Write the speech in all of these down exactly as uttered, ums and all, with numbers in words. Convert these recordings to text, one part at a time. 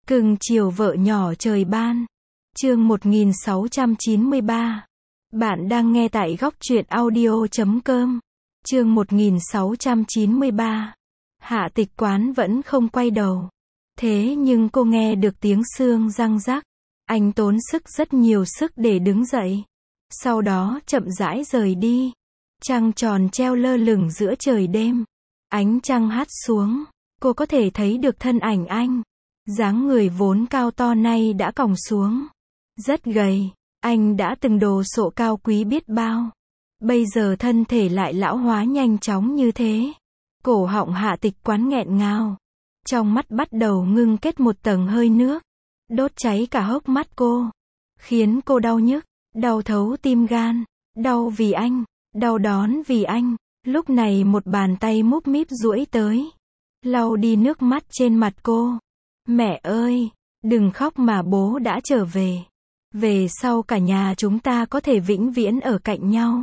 Cưng chiều vợ nhỏ trời ban. Chương một nghìn sáu trăm chín mươi ba. Bạn đang nghe tại góc truyện audio chấm com. Chương một nghìn sáu trăm chín mươi ba. Hạ Tịch Quán vẫn không quay đầu. Thế nhưng cô nghe được tiếng xương răng rắc. Anh tốn sức rất nhiều sức để đứng dậy. Sau đó chậm rãi rời đi. Trăng tròn treo lơ lửng giữa trời đêm. Ánh trăng hắt xuống. Cô có thể thấy được thân ảnh anh. Dáng người vốn cao to nay đã còng xuống. Rất gầy. Anh đã từng đồ sộ cao quý biết bao. Bây giờ thân thể lại lão hóa nhanh chóng như thế. Cổ họng Hạ Tịch Quán nghẹn ngào. Trong mắt bắt đầu ngưng kết một tầng hơi nước. Đốt cháy cả hốc mắt cô. Khiến cô đau nhức. Đau thấu tim gan. Đau vì anh. Đau đớn vì anh. Lúc này một bàn tay múp míp duỗi tới. Lau đi nước mắt trên mặt cô. Mẹ ơi, đừng khóc mà bố đã trở về. Về sau cả nhà chúng ta có thể vĩnh viễn ở cạnh nhau.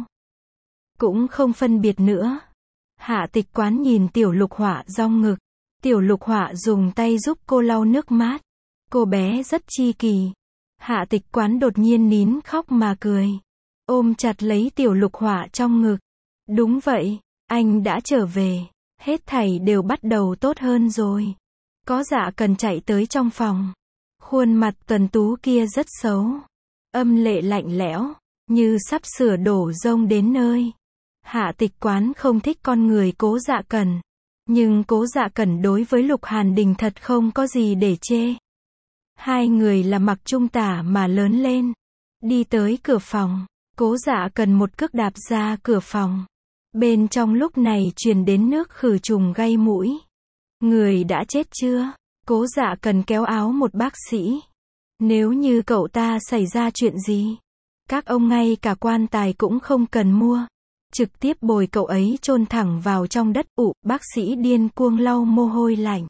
Cũng không phân biệt nữa. Hạ Tịch Quán nhìn Tiểu Lục Họa dong ngực. Tiểu Lục Họa dùng tay giúp cô lau nước mắt. Cô bé rất chi kỷ. Hạ Tịch Quán đột nhiên nín khóc mà cười. Ôm chặt lấy Tiểu Lục Họa trong ngực. Đúng vậy, anh đã trở về. Hết thảy đều bắt đầu tốt hơn rồi. Có Dạ Cần chạy tới trong phòng. Khuôn mặt tuấn tú kia rất xấu. Âm lệ lạnh lẽo, như sắp sửa đổ rông đến nơi. Hạ Tịch Quán không thích con người Cố Dạ Cần. Nhưng Cố Dạ Cần đối với Lục Hàn Đình thật không có gì để chê. Hai người là mặc chung tả mà lớn lên. Đi tới cửa phòng. Cố Dạ Cần một cước đạp ra cửa phòng. Bên trong lúc này truyền đến nước khử trùng gây mũi. Người đã chết chưa? Cố Dạ Cần kéo áo một bác sĩ. Nếu như cậu ta xảy ra chuyện gì, các ông ngay cả quan tài cũng không cần mua. Trực tiếp bồi cậu ấy chôn thẳng vào trong đất. Ụ, bác sĩ điên cuồng lau mồ hôi lạnh.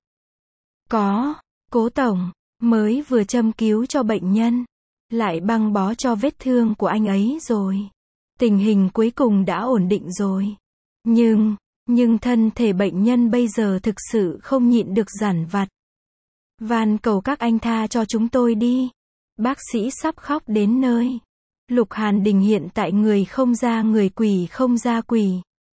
Có, Cố tổng, mới vừa châm cứu cho bệnh nhân. Lại băng bó cho vết thương của anh ấy rồi. Tình hình cuối cùng đã ổn định rồi. Nhưng, nhưng thân thể bệnh nhân bây giờ thực sự không nhịn được giản vặt. Van cầu các anh tha cho chúng tôi đi. Bác sĩ sắp khóc đến nơi. Lục Hàn Đình hiện tại người không ra người quỷ không ra quỷ.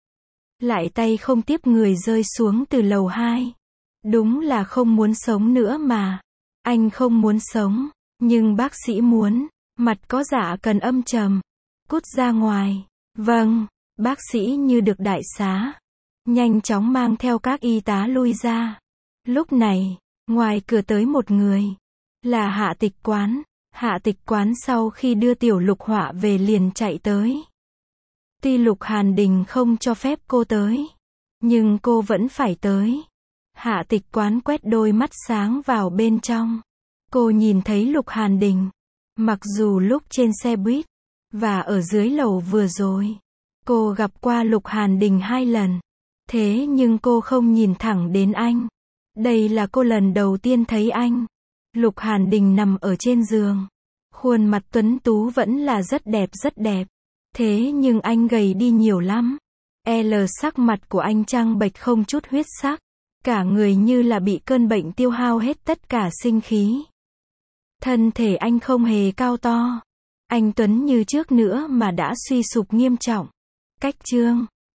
Lại tay không tiếp người rơi xuống từ lầu hai. Đúng là không muốn sống nữa mà. Anh không muốn sống, nhưng bác sĩ muốn. Mặt có Dạ Cần âm trầm. Cút ra ngoài. Vâng, bác sĩ như được đại xá. Nhanh chóng mang theo các y tá lui ra. Lúc này, ngoài cửa tới một người. Là Hạ Tịch Quán. Hạ Tịch Quán sau khi đưa Tiểu Lục Họa về liền chạy tới. Tuy Lục Hàn Đình không cho phép cô tới, nhưng cô vẫn phải tới. Hạ Tịch Quán quét đôi mắt sáng vào bên trong. Cô nhìn thấy Lục Hàn Đình. Mặc dù lúc trên xe buýt, và ở dưới lầu vừa rồi, cô gặp qua Lục Hàn Đình hai lần. Thế nhưng cô không nhìn thẳng đến anh. Đây là cô lần đầu tiên thấy anh. Lục Hàn Đình nằm ở trên giường. Khuôn mặt tuấn tú vẫn là rất đẹp rất đẹp. Thế nhưng anh gầy đi nhiều lắm. L sắc mặt của anh trắng bệch không chút huyết sắc. Cả người như là bị cơn bệnh tiêu hao hết tất cả sinh khí. Thân thể anh không hề cao to. Anh tuấn như trước nữa mà đã suy sụp nghiêm trọng. Cách chương